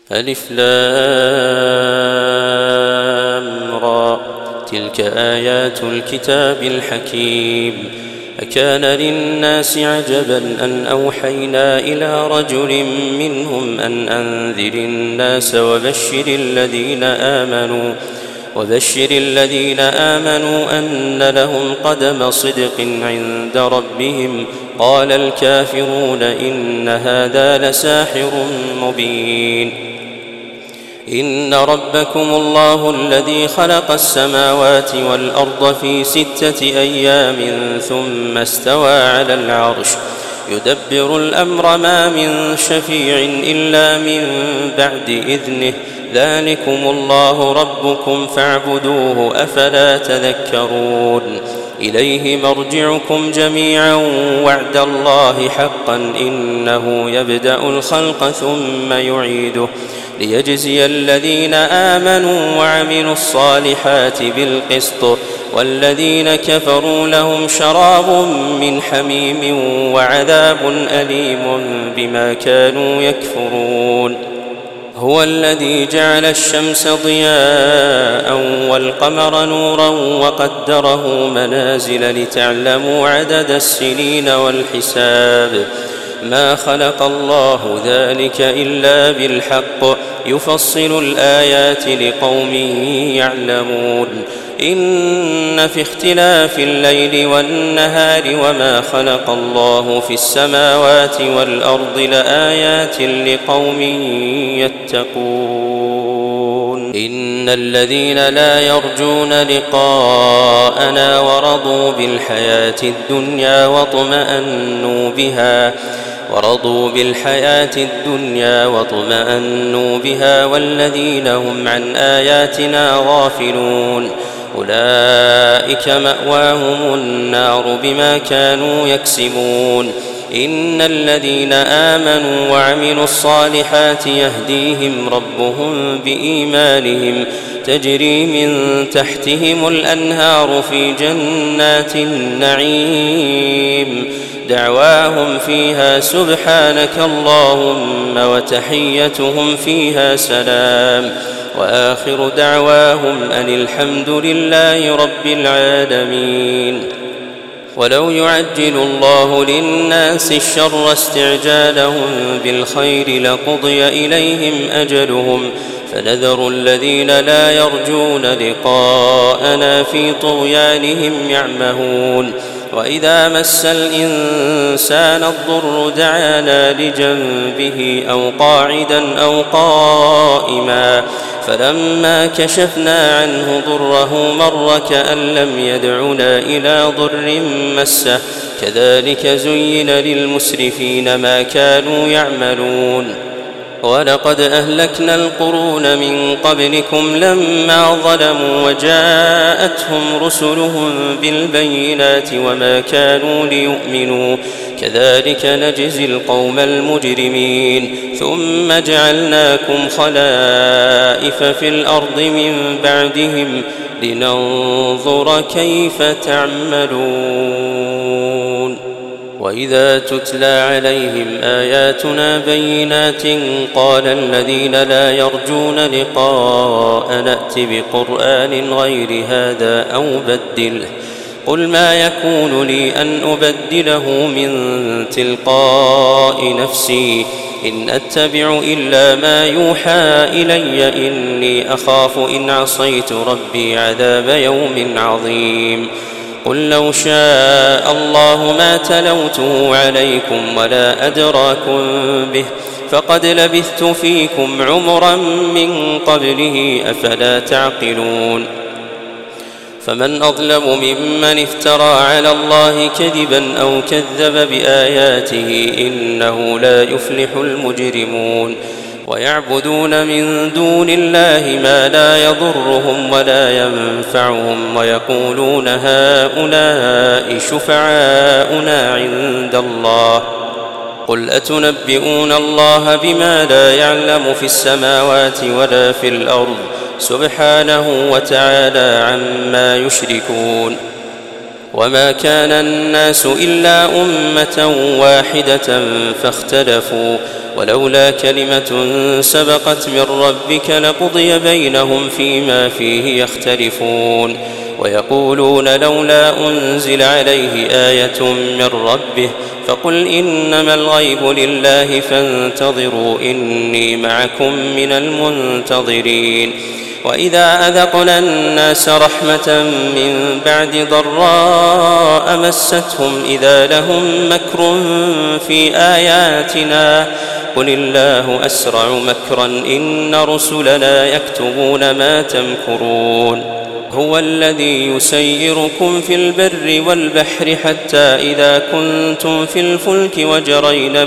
ألف لام را تلك آيات الكتاب الحكيم. أكان للناس عجبا أن أوحينا إلى رجل منهم أن أنذر الناس وبشر الذين آمنوا أن لهم قدم صدق عند ربهم. قال الكافرون إن هذا لساحر مبين. إن ربكم الله الذي خلق السماوات والأرض في 6 أيام ثم استوى على العرش يدبر الأمر ما من شفيع إلا من بعد إذنه. ذلكم الله ربكم فاعبدوه أفلا تذكرون. إليه مرجعكم جميعا وعد الله حقا إنه يبدأ الخلق ثم يعيده ليجزي الذين آمنوا وعملوا الصالحات بالقسط والذين كفروا لهم شراب من حميم وعذاب أليم بما كانوا يكفرون. هو الذي جعل الشمس ضياء والقمر نورا وقدره منازل لتعلموا عدد السنين والحساب. ما خلق الله ذلك إلا بالحق يفصل الآيات لقوم يعلمون. إن في اختلاف الليل والنهار وما خلق الله في السماوات والأرض لآيات لقوم يتقون. إن الذين لا يرجون لقاءنا ورضوا بالحياة الدنيا واطمأنوا بها والذين هم عن آياتنا غافلون أولئك مأواهم النار بما كانوا يكسبون. إن الذين آمنوا وعملوا الصالحات يهديهم ربهم بإيمانهم تجري من تحتهم الأنهار في جنات النعيم دعواهم فيها سبحانك اللهم وتحيتهم فيها سلام وآخر دعواهم أن الحمد لله رب العالمين. ولو يعجل الله للناس الشر استعجالهم بالخير لقضي إليهم أجلهم فنذر الذين لا يرجون لقاءنا في طغيانهم يعمهون. وإذا مس الإنسان الضر دعانا لجنبه أو قاعدا أو قائما فلما كشفنا عنه ضره مر كأن لم يدعنا إلى ضر مسه كذلك زين للمسرفين ما كانوا يعملون. ولقد أهلكنا القرون من قبلكم لما ظلموا وجاءتهم رسلهم بالبينات وما كانوا ليؤمنوا كذلك نجزي القوم المجرمين. ثم جعلناكم خلائف في الأرض من بعدهم لننظر كيف تعملون. وإذا تتلى عليهم آياتنا بينات قال الذين لا يرجون لقاء نأت بقرآن غير هذا أو بدله قل ما يكون لي أن أبدله من تلقاء نفسي إن أتبع إلا ما يوحى إلي إني أخاف إن عصيت ربي عذاب يوم عظيم. قل لو شاء الله ما تلوته عليكم ولا أدراكم به فقد لبثت فيكم عمرا من قبله أفلا تعقلون. فمن أظلم ممن افترى على الله كذبا أو كذب بآياته إنه لا يفلح المجرمون. ويعبدون من دون الله ما لا يضرهم ولا ينفعهم ويقولون هؤلاء شفعاؤنا عند الله قل أتنبئون الله بما لا يعلم في السماوات ولا في الأرض سبحانه وتعالى عما يشركون. وما كان الناس إلا أمة واحدة فاختلفوا ولولا كلمة سبقت من ربك لقضي بينهم فيما فيه يختلفون ويقولون لولا أنزل عليه آية من ربه فقل إنما الغيب لله فانتظروا إني معكم من المنتظرين وإذا أذقنا الناس رحمة من بعد ضراء مستهم إذا لهم مكر في آياتنا قل الله أسرع مكرا إن رسلنا يكتبون ما تمكرون هو الذي يسيركم في البر والبحر حتى إذا كنتم في الفلك وجرين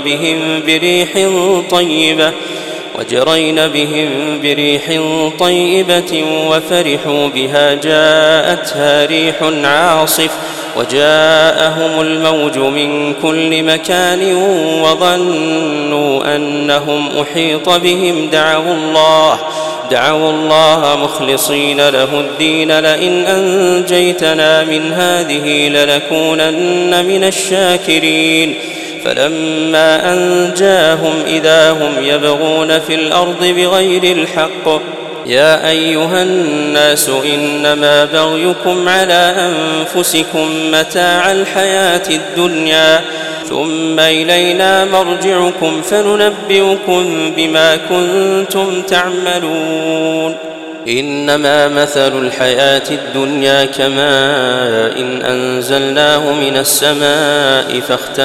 بهم بريح طيبة وفرحوا بها جاءتها ريح عاصف وجاءهم الموج من كل مكان وظنوا أنهم أحيط بهم دعوا الله مخلصين له الدين لئن أنجيتنا من هذه لنكونن من الشاكرين فلما أنجاهم إذا هم يبغون في الأرض بغير الحق يا أيها الناس إنما بغيكم على أنفسكم متاع الحياة الدنيا ثم إلينا مرجعكم فننبئكم بما كنتم تعملون إنما مثل الحياة الدنيا كماء إن أنزلناه من السماء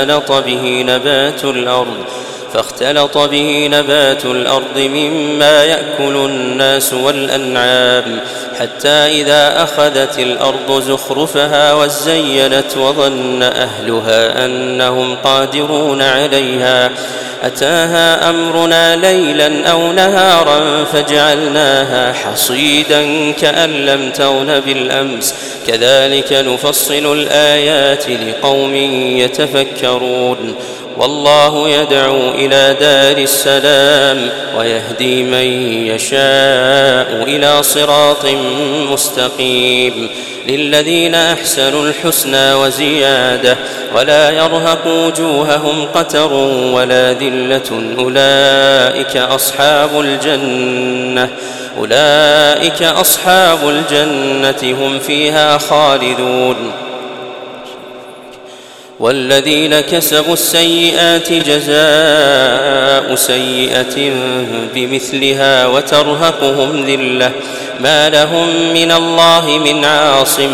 فاختلط به نبات الأرض مما يأكل الناس والأنعام حتى إذا أخذت الأرض زخرفها وزينت وظن أهلها أنهم قادرون عليها أتاها أمرنا ليلا أو نهارا فجعلناها حصيدا كأن لم تغن بالأمس كذلك نفصل الآيات لقوم يتفكرون والله يدعو إلى دار السلام ويهدي من يشاء إلى صراط مستقيم للذين أحسنوا الحسنى وزيادة ولا يرهق وجوههم قتر ولا ذلة أولئك أصحاب الجنة هم فيها خالدون والذين كسبوا السيئات جزاء سيئة بمثلها وترهقهم ذلة ما لهم من الله من عاصم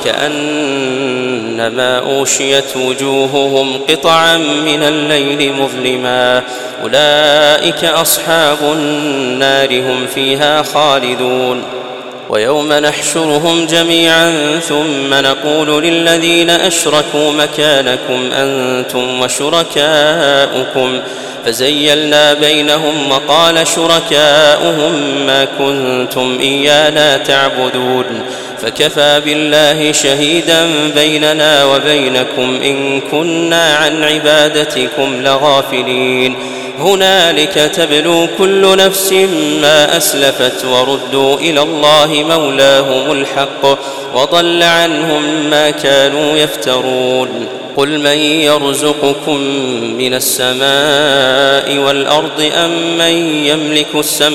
كأنما أوشيت وجوههم قطعا من الليل مظلما أولئك أصحاب النار هم فيها خالدون ويوم نحشرهم جميعا ثم نقول للذين أشركوا مكانكم أنتم وشركاؤكم فزيلنا بينهم وقال شركاؤهم ما كنتم إيانا تعبدون فكفى بالله شهيدا بيننا وبينكم إن كنا عن عبادتكم لغافلين هنالك تبلو كل نفس ما أسلفت وردوا إلى الله مولاهم الحق وضل عنهم ما كانوا يفترون قل من يرزقكم من السماء والأرض أمن يملك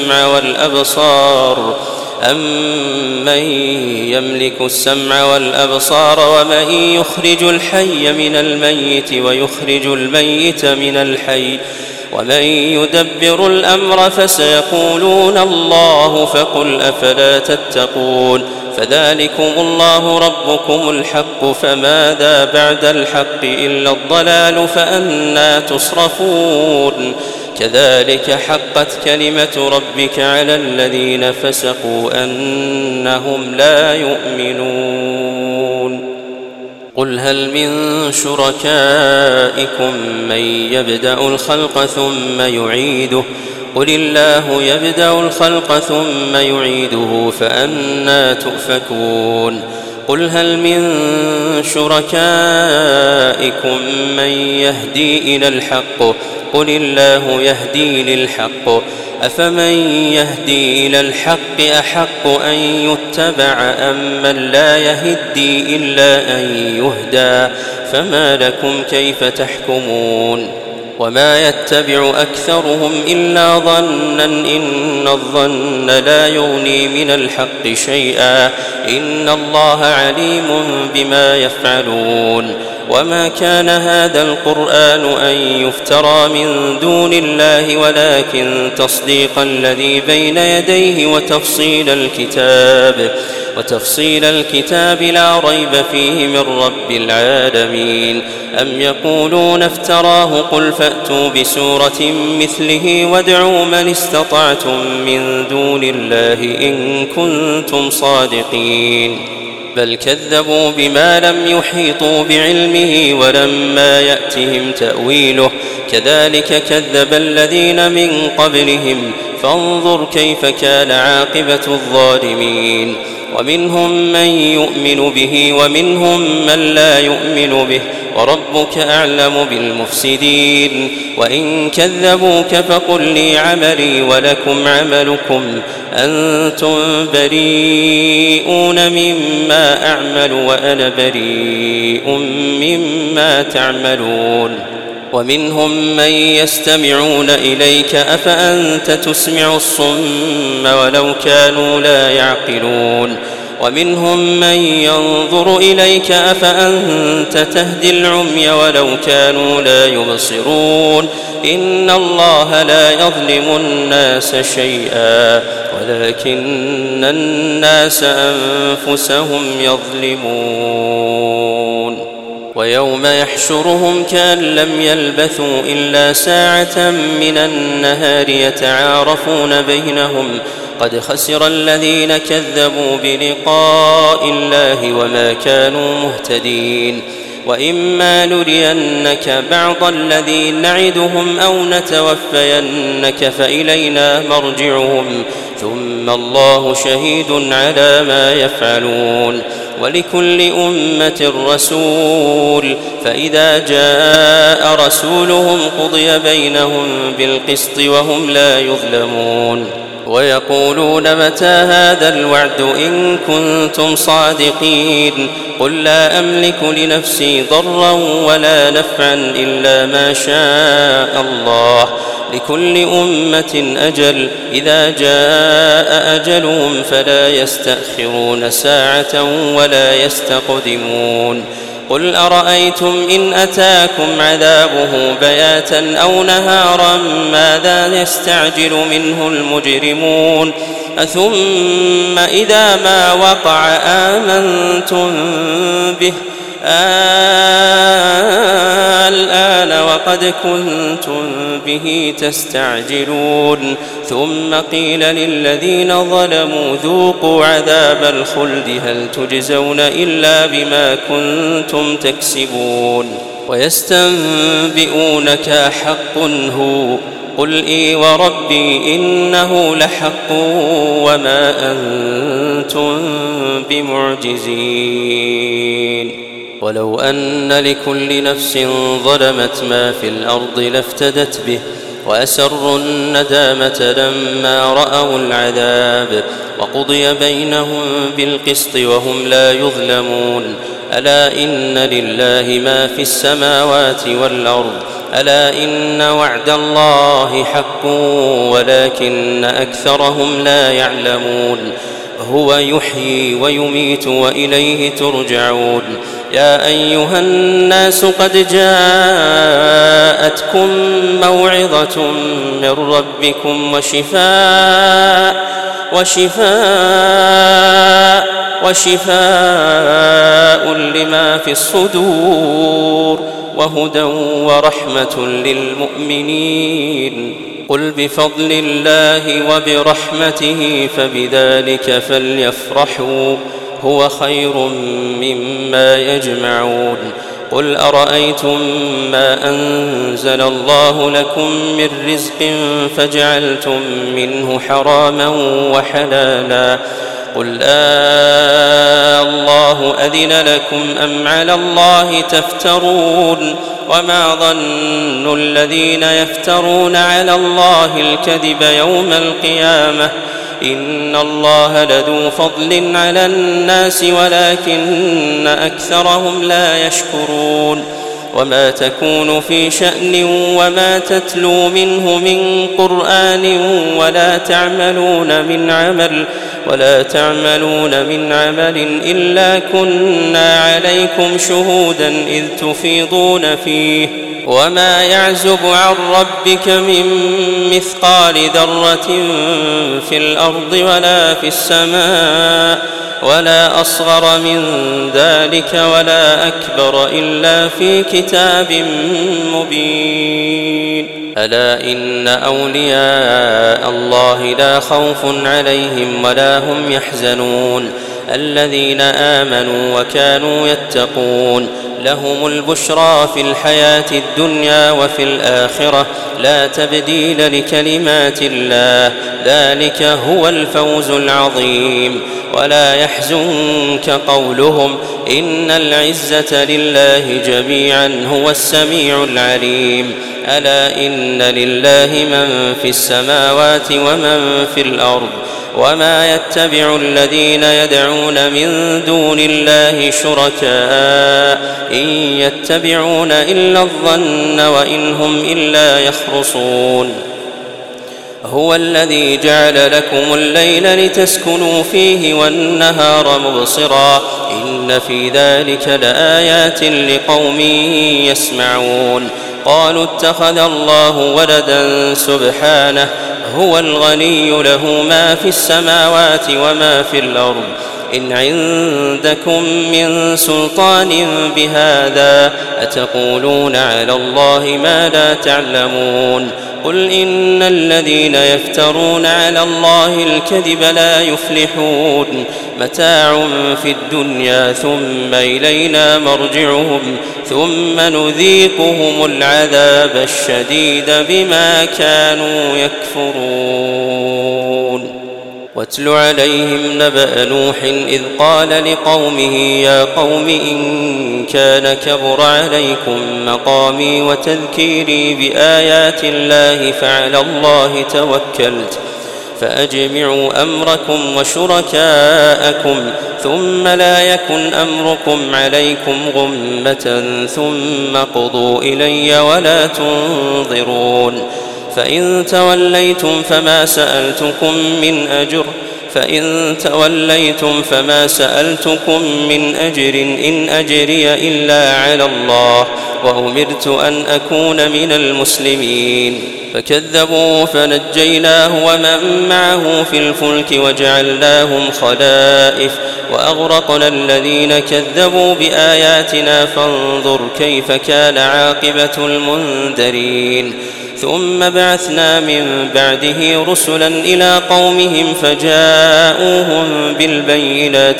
السمع والأبصار ومن يخرج الحي من الميت ويخرج الميت من الحي ومن يدبر الأمر فسيقولون الله فقل أفلا تتقون فذلكم الله ربكم الحق فماذا بعد الحق إلا الضلال فأنى تصرفون كذلك حقت كلمة ربك على الذين فسقوا أنهم لا يؤمنون قل هل من شركائكم من يبدأ الخلق ثم يعيده قل الله يبدأ الخلق ثم يعيده فأنى تؤفكون قل هل من شركائكم من يهدي إلى الحق قل الله يهدي للحق أفمن يهدي إلى الحق أحق أن يتبع أم من لا يهدي إلا أن يهدى فما لكم كيف تحكمون وما يتبع أكثرهم إلا ظنا إن الظن لا يغني من الحق شيئا إن الله عليم بما يفعلون وما كان هذا القرآن أن يفترى من دون الله ولكن تصديق الذي بين يديه وتفصيل الكتاب لا ريب فيه من رب العالمين أم يقولون افتراه قل فأتوا بسورة مثله وادعوا من استطعتم من دون الله إن كنتم صادقين بل كذبوا بما لم يحيطوا بعلمه ولما يأتهم تأويله كذلك كذب الذين من قبلهم فانظر كيف كان عاقبة الظالمين ومنهم من يؤمن به ومنهم من لا يؤمن به وربك أعلم بالمفسدين وإن كذبوك فقل لي عملي ولكم عملكم أنتم بريئون مما أعمل وأنا بريء مما تعملون ومنهم من يستمعون إليك أفأنت تسمع الصم ولو كانوا لا يعقلون ومنهم من ينظر إليك أفأنت تهدي العمي ولو كانوا لا يبصرون إن الله لا يظلم الناس شيئا ولكن الناس أنفسهم يظلمون ويوم يحشرهم كأن لم يلبثوا إلا ساعة من النهار يتعارفون بينهم قد خسر الذين كذبوا بلقاء الله وما كانوا مهتدين وإما نرينك بعض الذي نعدهم أو نتوفينك فإلينا مرجعهم ثم الله شهيد على ما يفعلون ولكل أمة رسول فإذا جاء رسولهم قضي بينهم بالقسط وهم لا يظلمون ويقولون متى هذا الوعد إن كنتم صادقين قل لا أملك لنفسي ضرا ولا نفعا إلا ما شاء الله لكل أمة أجل إذا جاء أجلهم فلا يستأخرون ساعة ولا يستقدمون قل أرأيتم إن أتاكم عذابه بياتا أو نهارا ماذا يستعجل منه المجرمون أثم إذا ما وقع آمنتم به الآن وقد كنتم به تستعجلون ثم قيل للذين ظلموا ذوقوا عذاب الخلد هل تجزون إلا بما كنتم تكسبون ويستنبئونك أحق هو قل إي وربي إنه لحق وما أنتم بمعجزين ولو أن لكل نفس ظلمت ما في الأرض لافتدت به وأسروا الندامة لما رأوا العذاب وقضي بينهم بالقسط وهم لا يظلمون ألا إن لله ما في السماوات والأرض ألا إن وعد الله حق ولكن أكثرهم لا يعلمون هو يحيي ويميت وإليه ترجعون يا أيها الناس قد جاءتكم موعظة من ربكم وشفاء لما في الصدور وهدى ورحمة للمؤمنين قل بفضل الله وبرحمته فبذلك فليفرحوا هو خير مما يجمعون قل أرأيتم ما أنزل الله لكم من رزق فجعلتم منه حراما وحلالا قل الله أذن لكم أم على الله تفترون وما ظن الذين يفترون على الله الكذب يوم القيامة إن الله لذو فضل على الناس ولكن أكثرهم لا يشكرون وما تكون في شأن وما تتلو منه من قرآن ولا تعملون من عمل إلا كنا عليكم شهودا إذ تفيضون فيه وما يعزب عن ربك من مثقال ذرة في الأرض ولا في السماء ولا أصغر من ذلك ولا أكبر إلا في كتاب مبين ألا إن أولياء الله لا خوف عليهم ولا هم يحزنون الذين آمنوا وكانوا يتقون لهم البشرى في الحياة الدنيا وفي الآخرة لا تبديل لكلمات الله ذلك هو الفوز العظيم ولا يحزنك قولهم إن العزة لله جميعا هو السميع العليم ألا إن لله من في السماوات ومن في الأرض وما يتبع الذين يدعون من دون الله شركاء إن يتبعون إلا الظن وإن هم إلا يخرصون هو الذي جعل لكم الليل لتسكنوا فيه والنهار مبصرا إن في ذلك لآيات لقوم يسمعون قالوا اتخذ الله ولدا سبحانه هو الغني له ما في السماوات وما في الأرض إن عندكم من سلطان بهذا أتقولون على الله ما لا تعلمون قل إن الذين يفترون على الله الكذب لا يفلحون متاع في الدنيا ثم إلينا مرجعهم ثم نذيقهم العذاب الشديد بما كانوا يكفرون واتل عليهم نبأ نوح إذ قال لقومه يا قوم إن كان كبر عليكم مقامي وتذكيري بآيات الله فعلى الله توكلت فأجمعوا أمركم وشركاءكم ثم لا يكن أمركم عليكم غمة ثم قضوا إلي ولا تنظرون فإن توليتم فما سألتكم من أجر إن أجري إلا على الله وأمرت أن أكون من المسلمين فكذبوا فنجيناه ومن معه في الفلك وجعلناهم خلائف وأغرقنا الذين كذبوا بآياتنا فانظر كيف كان عاقبة المنذرين ثم بعثنا من بعده رسلا إلى قومهم فجاءوهم بالبينات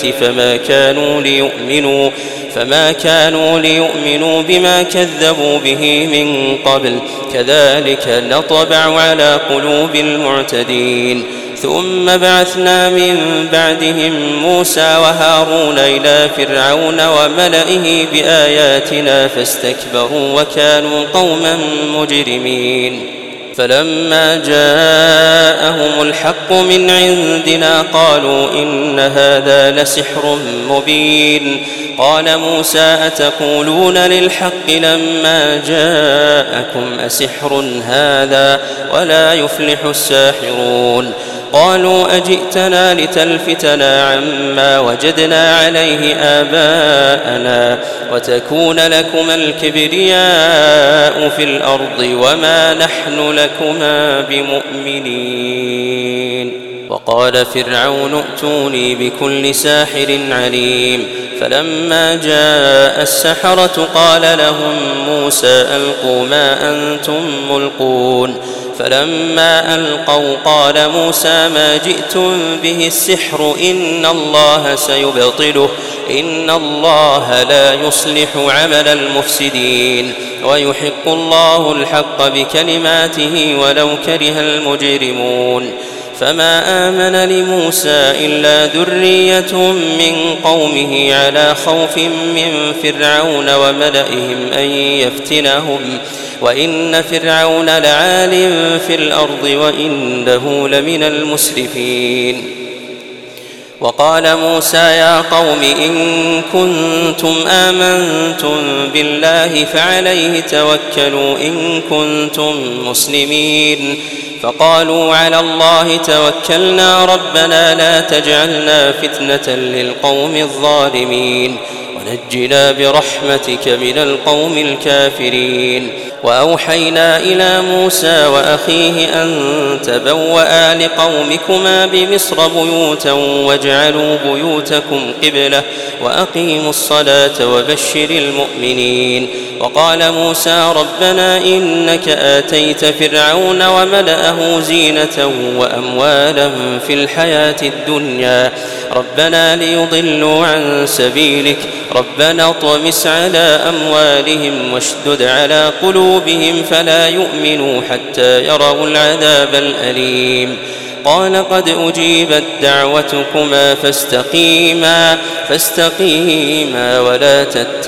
فما كانوا ليؤمنوا بما كذبوا به من قبل كذلك نطبع على قلوب المعتدين ثم بعثنا من بعدهم موسى وهارون إلى فرعون وملئه بآياتنا فاستكبروا وكانوا قوما مجرمين فلما جاءهم الحق من عندنا قالوا إن هذا لسحر مبين قال موسى أتقولون للحق لما جاءكم أسحر هذا ولا يفلح الساحرون قالوا أجئتنا لتلفتنا عما وجدنا عليه آباءنا وتكون لكما الكبرياء في الأرض وما نحن لكما بمؤمنين وقال فرعون ائتوني بكل ساحر عليم فلما جاء السحرة قال لهم موسى ألقوا ما أنتم ملقون فلما ألقوا قال موسى ما جئتم به السحر إن الله سيبطله إن الله لا يصلح عمل المفسدين ويحق الله الحق بكلماته ولو كره المجرمون فما آمن لموسى إلا ذرية من قومه على خوف من فرعون وملئهم أن يفتنهم وإن فرعون لعال في الأرض وإنه لمن المسرفين. وقال موسى يا قوم إن كنتم آمنتم بالله فعليه توكلوا إن كنتم مسلمين. فقالوا على الله توكلنا ربنا لا تجعلنا فتنة للقوم الظالمين ونجنا برحمتك من القوم الكافرين. وأوحينا إلى موسى وأخيه أن تبوأ لقومكما بمصر بيوتا واجعلوا بيوتكم قبلة وأقيموا الصلاة وبشر المؤمنين. وقال موسى ربنا إنك آتيت فرعون وملأه زينة وأموالا في الحياة الدنيا ربنا ليضلوا عن سبيلك ربنا اطمس على أموالهم واشدد على قلوبهم فلا يؤمنوا حتى يروا العذاب الأليم. قال قد أجيبت دعوتكما فاستقيما ولا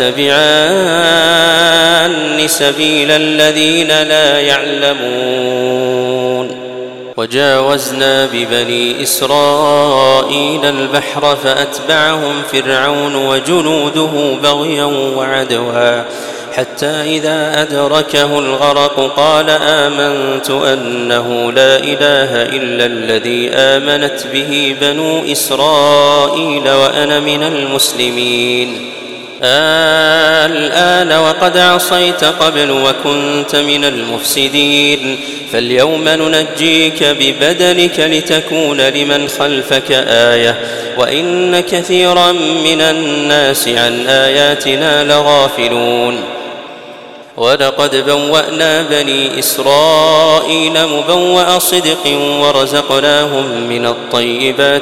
تتبعان سبيل الذين لا يعلمون. وجاوزنا ببني إسرائيل البحر فأتبعهم فرعون وجنوده بغيا وعدوا حتى إذا أدركه الغرق قال آمنت أنه لا إله إلا الذي آمنت به بنو إسرائيل وأنا من المسلمين. الآن وقد عصيت قبل وكنت من المفسدين فاليوم ننجيك ببدنك لتكون لمن خلفك آية وإن كثيرا من الناس عن آياتنا لغافلون. ولقد بوأنا بني إسرائيل مبوأ صدق ورزقناهم من الطيبات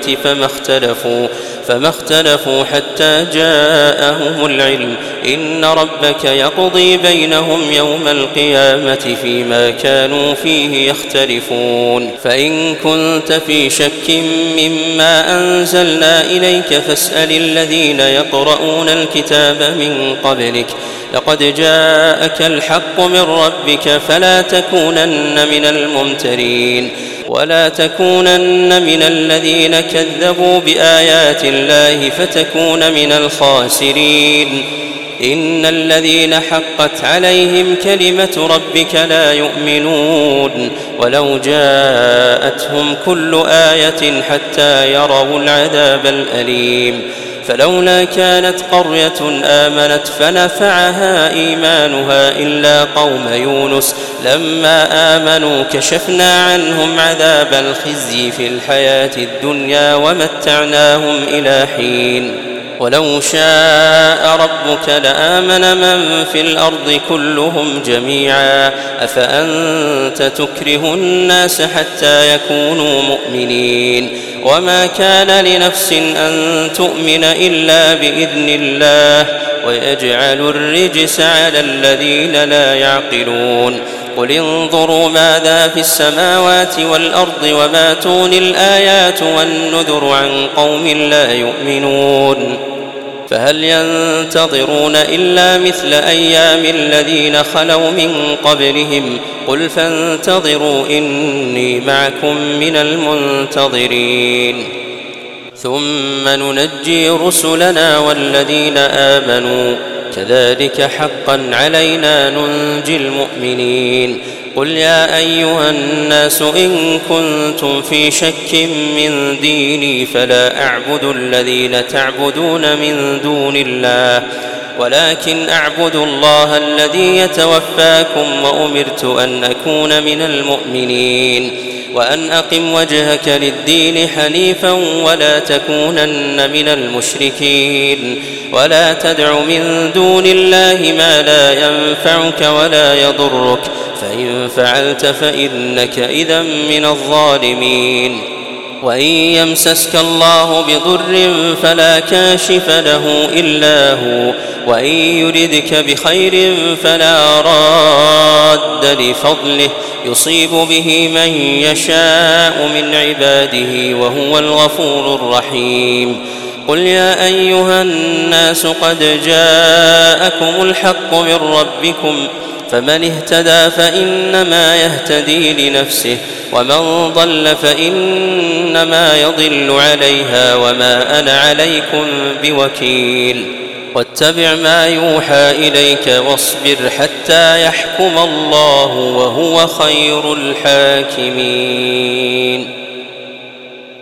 فما اختلفوا حتى جاءهم العلم إن ربك يقضي بينهم يوم القيامة فيما كانوا فيه يختلفون. فإن كنت في شك مما أنزلنا إليك فاسأل الذين يقرؤون الكتاب من قبلك لقد جاءك الحق من ربك فلا تكونن من الممترين ولا تكونن من الذين كذبوا بآيات الله فتكون من الخاسرين. إن الذين حقت عليهم كلمة ربك لا يؤمنون ولو جاءتهم كل آية حتى يروا العذاب الأليم. فلولا كانت قرية آمنت فنفعها إيمانها إلا قوم يونس لما آمنوا كشفنا عنهم عذاب الخزي في الحياة الدنيا ومتعناهم إلى حين. ولو شاء ربك لآمن من في الأرض كلهم جميعا أفأنت تكره الناس حتى يكونوا مؤمنين وما كان لنفس أن تؤمن إلا بإذن الله ويجعل الرجس على الذين لا يعقلون. قل انظروا ماذا في السماوات والأرض وما تغني الآيات والنذر عن قوم لا يؤمنون. فهل ينتظرون إلا مثل أيام الذين خلوا من قبلهم قل فانتظروا إني معكم من المنتظرين. ثم ننجي رسلنا والذين آمنوا كذلك حقا علينا ننجي المؤمنين. قل يا أيها الناس إن كنتم في شك من ديني فلا أعبد الذين تعبدون من دون الله ولكن أعبد الله الذي يتوفاكم وأمرت أن أكون من المؤمنين وأن أقم وجهك للدين حنيفا ولا تكونن من المشركين ولا تدع من دون الله ما لا ينفعك ولا يضرك فإن فعلت فإنك إذا من الظالمين. وإن يمسسك الله بضر فلا كاشف له إلا هو وإن يردك بخير فلا راد لفضله يصيب به من يشاء من عباده وهو الغفور الرحيم. قل يا أيها الناس قد جاءكم الحق من ربكم فمن اهتدى فإنما يهتدي لنفسه ومن ضل فإنما يضل عليها وما أنا عليكم بوكيل. واتبع ما يوحى إليك واصبر حتى يحكم الله وهو خير الحاكمين.